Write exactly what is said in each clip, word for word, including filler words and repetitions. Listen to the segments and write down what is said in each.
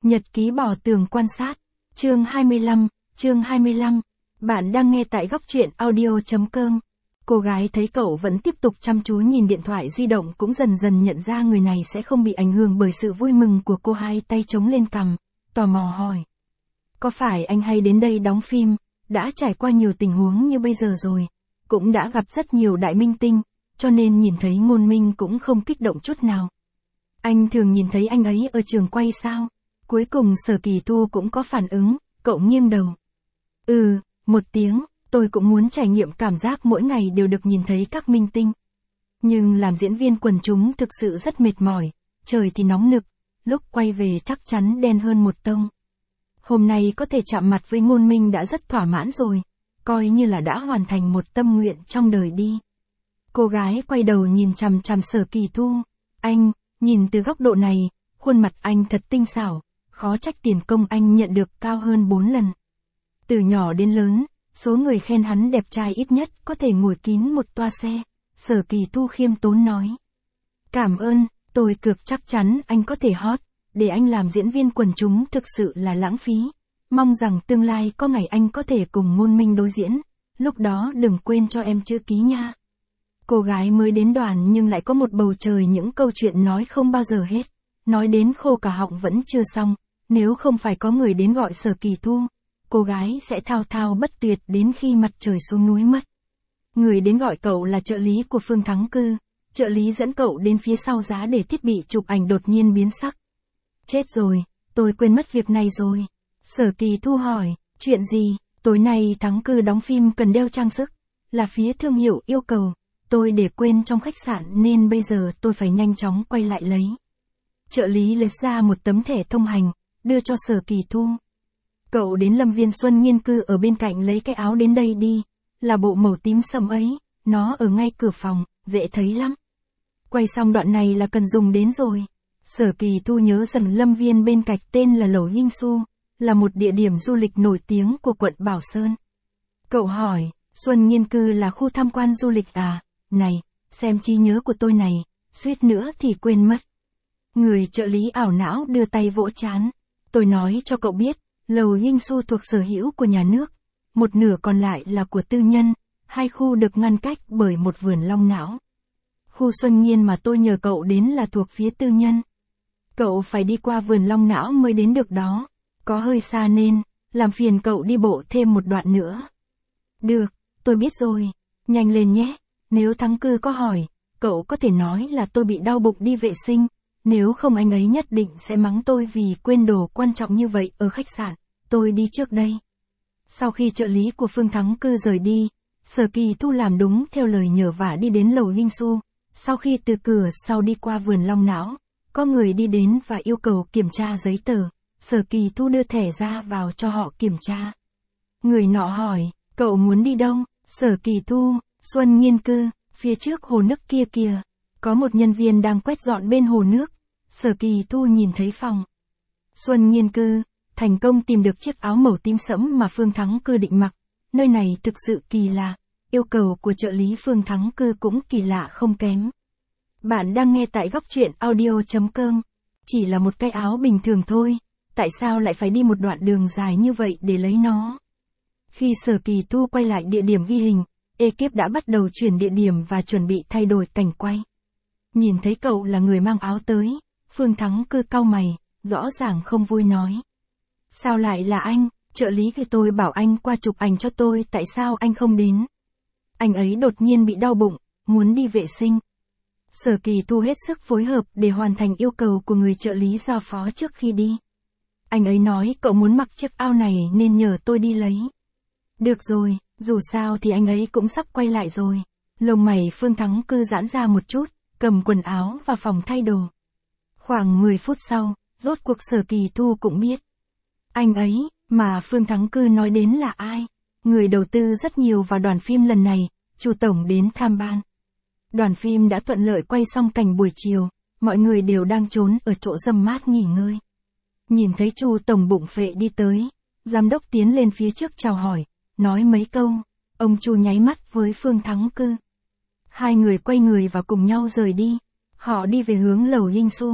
Nhật ký bỏ tường quan sát. Chương hai mươi lăm, chương hai mươi lăm. Bạn đang nghe tại góc truyện audio.com. Cô gái thấy cậu vẫn tiếp tục chăm chú nhìn điện thoại di động cũng dần dần nhận ra người này sẽ không bị ảnh hưởng bởi sự vui mừng của cô, hai tay chống lên cằm, tò mò hỏi. Có phải anh hay đến đây đóng phim, đã trải qua nhiều tình huống như bây giờ rồi, cũng đã gặp rất nhiều đại minh tinh, cho nên nhìn thấy Ngôn Minh cũng không kích động chút nào. Anh thường nhìn thấy anh ấy ở trường quay sao? Cuối cùng Sở Kỳ Thu cũng có phản ứng, cậu nghiêng đầu. Ừ, một tiếng, tôi cũng muốn trải nghiệm cảm giác mỗi ngày đều được nhìn thấy các minh tinh. Nhưng làm diễn viên quần chúng thực sự rất mệt mỏi, trời thì nóng nực, lúc quay về chắc chắn đen hơn một tông. Hôm nay có thể chạm mặt với Ngôn Minh đã rất thỏa mãn rồi, coi như là đã hoàn thành một tâm nguyện trong đời đi. Cô gái quay đầu nhìn chằm chằm Sở Kỳ Thu. Anh, nhìn từ góc độ này, khuôn mặt anh thật tinh xảo, khó trách tiền công anh nhận được cao hơn bốn lần. Từ nhỏ đến lớn, số người khen hắn đẹp trai ít nhất có thể ngồi kín một toa xe, Sở Kỳ Thu khiêm tốn nói. Cảm ơn, tôi cược chắc chắn anh có thể hot, để anh làm diễn viên quần chúng thực sự là lãng phí. Mong rằng tương lai có ngày anh có thể cùng Ngôn Minh đối diễn, lúc đó đừng quên cho em chữ ký nha. Cô gái mới đến đoàn nhưng lại có một bầu trời những câu chuyện nói không bao giờ hết, nói đến khô cả họng vẫn chưa xong, nếu không phải có người đến gọi Sở Kỳ Thu, cô gái sẽ thao thao bất tuyệt đến khi mặt trời xuống núi mất. Người đến gọi cậu là trợ lý của Phương Thắng Cư, trợ lý dẫn cậu đến phía sau giá để thiết bị chụp ảnh đột nhiên biến sắc. Chết rồi, tôi quên mất việc này rồi. Sở Kỳ Thu hỏi, chuyện gì? Tối nay Thắng Cư đóng phim cần đeo trang sức, là phía thương hiệu yêu cầu, tôi để quên trong khách sạn nên bây giờ tôi phải nhanh chóng quay lại lấy. Trợ lý lấy ra một tấm thẻ thông hành, đưa cho Sở Kỳ Thu. Cậu đến Lâm Viên Xuân Nghiên Cư ở bên cạnh lấy cái áo đến đây đi, là bộ màu tím sẫm ấy, nó ở ngay cửa phòng, dễ thấy lắm. Quay xong đoạn này là cần dùng đến rồi. Sở Kỳ Thu nhớ dần Lâm Viên bên cạnh tên là Lầu Yinh Su, là một địa điểm du lịch nổi tiếng của quận Bảo Sơn. Cậu hỏi, Xuân Nghiên Cư là khu tham quan du lịch à? Này, xem trí nhớ của tôi này, suýt nữa thì quên mất. Người trợ lý ảo não đưa tay vỗ trán. Tôi nói cho cậu biết, Lầu Yinh Su thuộc sở hữu của nhà nước, một nửa còn lại là của tư nhân, hai khu được ngăn cách bởi một vườn long não. Khu Xuân Nghiên mà tôi nhờ cậu đến là thuộc phía tư nhân. Cậu phải đi qua vườn long não mới đến được đó, có hơi xa nên, làm phiền cậu đi bộ thêm một đoạn nữa. Được, tôi biết rồi, nhanh lên nhé, nếu Thắng Cư có hỏi, cậu có thể nói là tôi bị đau bụng đi vệ sinh, nếu không anh ấy nhất định sẽ mắng tôi vì quên đồ quan trọng như vậy ở khách sạn, tôi đi trước đây. Sau khi trợ lý của Phương Thắng Cư rời đi, Sở Kỳ Thu làm đúng theo lời nhờ vả đi đến Lầu Yinh Su, sau khi từ cửa sau đi qua vườn long não, có người đi đến và yêu cầu kiểm tra giấy tờ, Sở Kỳ Thu đưa thẻ ra vào cho họ kiểm tra. Người nọ hỏi, cậu muốn đi đâu? Sở Kỳ Thu, Xuân Nghiên Cư, phía trước hồ nước kia kìa, có một nhân viên đang quét dọn bên hồ nước. Sở Kỳ Thu nhìn thấy phòng Xuân Nghiên Cư, thành công tìm được chiếc áo màu tím sẫm mà Phương Thắng Cư định mặc, nơi này thực sự kỳ lạ, yêu cầu của trợ lý Phương Thắng Cư cũng kỳ lạ không kém. Bạn đang nghe tại góc truyện audio.com, chỉ là một cái áo bình thường thôi, tại sao lại phải đi một đoạn đường dài như vậy để lấy nó? Khi Sở Kỳ Thu quay lại địa điểm ghi hình, ekip đã bắt đầu chuyển địa điểm và chuẩn bị thay đổi cảnh quay. Nhìn thấy cậu là người mang áo tới, Phương Thắng Cư cau mày, rõ ràng không vui nói. Sao lại là anh, trợ lý của tôi bảo anh qua chụp ảnh cho tôi, tại sao anh không đến? Anh ấy đột nhiên bị đau bụng, muốn đi vệ sinh. Sở Kỳ Thu hết sức phối hợp để hoàn thành yêu cầu của người trợ lý giao phó trước khi đi. Anh ấy nói cậu muốn mặc chiếc áo này nên nhờ tôi đi lấy. Được rồi, dù sao thì anh ấy cũng sắp quay lại rồi. Lông mày Phương Thắng Cư giãn ra một chút, cầm quần áo vào phòng thay đồ. Khoảng mười phút sau, rốt cuộc Sở Kỳ Thu cũng biết. Anh ấy, mà Phương Thắng Cư nói đến là ai? Người đầu tư rất nhiều vào đoàn phim lần này, Chu tổng đến tham ban. Đoàn phim đã thuận lợi quay xong cảnh buổi chiều, mọi người đều đang trốn ở chỗ râm mát nghỉ ngơi. Nhìn thấy Chu tổng bụng phệ đi tới, giám đốc tiến lên phía trước chào hỏi, nói mấy câu, ông Chu nháy mắt với Phương Thắng Cư. Hai người quay người và cùng nhau rời đi, họ đi về hướng Lầu Yinh Su.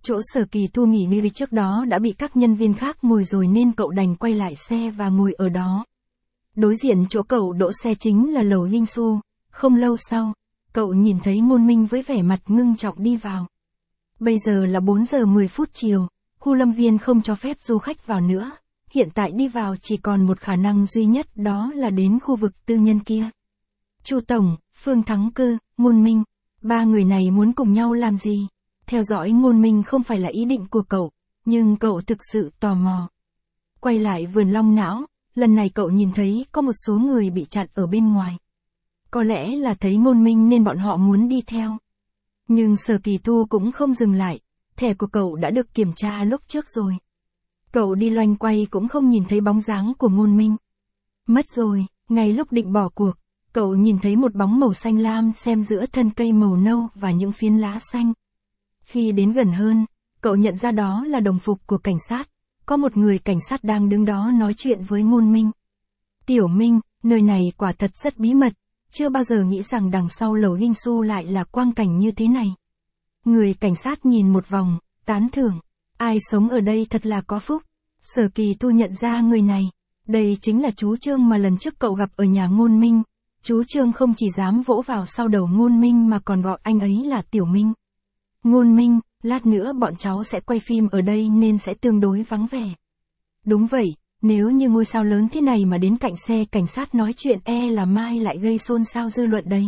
Chỗ Sở Kỳ Thu nghỉ ngơi trước đó đã bị các nhân viên khác ngồi rồi nên cậu đành quay lại xe và ngồi ở đó. Đối diện chỗ cậu đỗ xe chính là lầu Hinh Su. Không lâu sau, cậu nhìn thấy Ngôn Minh với vẻ mặt ngưng trọng đi vào. Bây giờ là bốn giờ mười phút chiều, khu lâm viên không cho phép du khách vào nữa. Hiện tại đi vào chỉ còn một khả năng duy nhất, đó là đến khu vực tư nhân kia. Chu Tổng, Phương Thắng Cơ, Ngôn Minh, ba người này muốn cùng nhau làm gì? Theo dõi Ngôn Minh không phải là ý định của cậu, nhưng cậu thực sự tò mò. Quay lại vườn long não, lần này cậu nhìn thấy có một số người bị chặn ở bên ngoài. Có lẽ là thấy Ngôn Minh nên bọn họ muốn đi theo. Nhưng Sở Kỳ Thu cũng không dừng lại, thẻ của cậu đã được kiểm tra lúc trước rồi. Cậu đi loanh quay cũng không nhìn thấy bóng dáng của Ngôn Minh. Mất rồi, ngay lúc định bỏ cuộc, cậu nhìn thấy một bóng màu xanh lam xem giữa thân cây màu nâu và những phiến lá xanh. Khi đến gần hơn, cậu nhận ra đó là đồng phục của cảnh sát. Có một người cảnh sát đang đứng đó nói chuyện với Ngôn Minh. Tiểu Minh, nơi này quả thật rất bí mật, chưa bao giờ nghĩ rằng đằng sau lầu Hinh Su lại là quang cảnh như thế này. Người cảnh sát nhìn một vòng, tán thưởng. Ai sống ở đây thật là có phúc. Sở Kỳ Thu nhận ra người này. Đây chính là chú Trương mà lần trước cậu gặp ở nhà Ngôn Minh. Chú Trương không chỉ dám vỗ vào sau đầu Ngôn Minh mà còn gọi anh ấy là Tiểu Minh. Ngôn Minh, lát nữa bọn cháu sẽ quay phim ở đây nên sẽ tương đối vắng vẻ. Đúng vậy, nếu như ngôi sao lớn thế này mà đến cạnh xe cảnh sát nói chuyện e là mai lại gây xôn xao dư luận đấy.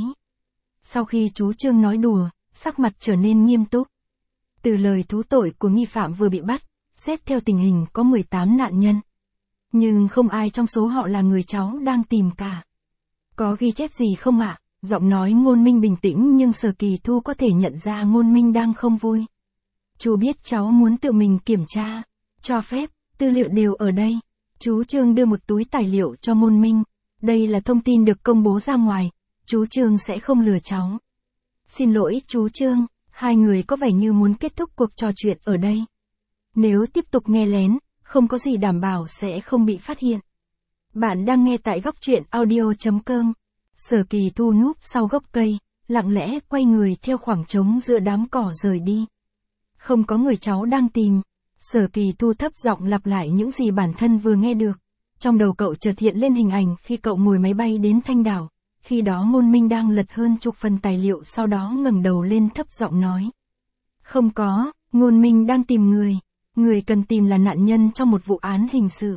Sau khi chú Trương nói đùa, sắc mặt trở nên nghiêm túc. Từ lời thú tội của nghi phạm vừa bị bắt, xét theo tình hình có mười tám nạn nhân. Nhưng không ai trong số họ là người cháu đang tìm cả. Có ghi chép gì không ạ? Giọng nói Ngôn Minh bình tĩnh nhưng Sở Kỳ Thu có thể nhận ra Ngôn Minh đang không vui. Chú biết cháu muốn tự mình kiểm tra, cho phép, tư liệu đều ở đây. Chú Trương đưa một túi tài liệu cho Ngôn Minh. Đây là thông tin được công bố ra ngoài, chú Trương sẽ không lừa cháu. Xin lỗi chú Trương, hai người có vẻ như muốn kết thúc cuộc trò chuyện ở đây. Nếu tiếp tục nghe lén, không có gì đảm bảo sẽ không bị phát hiện. Bạn đang nghe tại góc truyện audio chấm com. Sở Kỳ Thu núp sau gốc cây, lặng lẽ quay người theo khoảng trống giữa đám cỏ rời đi. Không có người cháu đang tìm. Sở Kỳ Thu thấp giọng lặp lại những gì bản thân vừa nghe được. Trong đầu cậu chợt hiện lên hình ảnh khi cậu ngồi máy bay đến Thanh Đảo. Khi đó Ngôn Minh đang lật hơn chục phần tài liệu, sau đó ngẩng đầu lên thấp giọng nói. Không có, Ngôn Minh đang tìm người. Người cần tìm là nạn nhân trong một vụ án hình sự.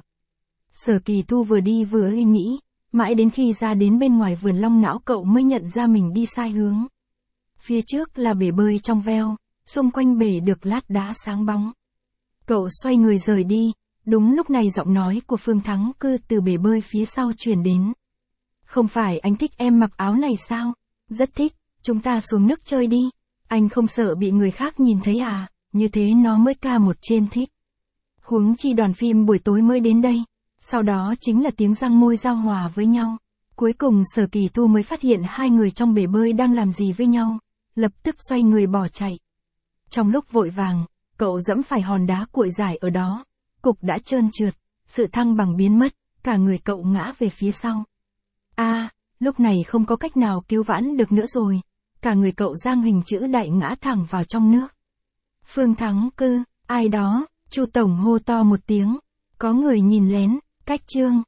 Sở Kỳ Thu vừa đi vừa suy nghĩ, mãi đến khi ra đến bên ngoài vườn long não cậu mới nhận ra mình đi sai hướng. Phía trước là bể bơi trong veo, xung quanh bể được lát đá sáng bóng. Cậu xoay người rời đi, đúng lúc này giọng nói của Phương Thắng Cơ từ bể bơi phía sau truyền đến. Không phải anh thích em mặc áo này sao? Rất thích, chúng ta xuống nước chơi đi. Anh không sợ bị người khác nhìn thấy à? Như thế nó mới ca một trên thích. Huống chi đoàn phim buổi tối mới đến đây. Sau đó chính là tiếng răng môi giao hòa với nhau. Cuối cùng Sở Kỳ Thu mới phát hiện hai người trong bể bơi đang làm gì với nhau. Lập tức xoay người bỏ chạy. Trong lúc vội vàng, cậu dẫm phải hòn đá cuội dài ở đó. Cục đã trơn trượt, sự thăng bằng biến mất, cả người cậu ngã về phía sau. A, à, lúc này không có cách nào cứu vãn được nữa rồi. Cả người cậu giang hình chữ đại ngã thẳng vào trong nước. Phương Thắng Cơ, ai đó, Chu Tổng hô to một tiếng. Có người nhìn lén, cách Trương,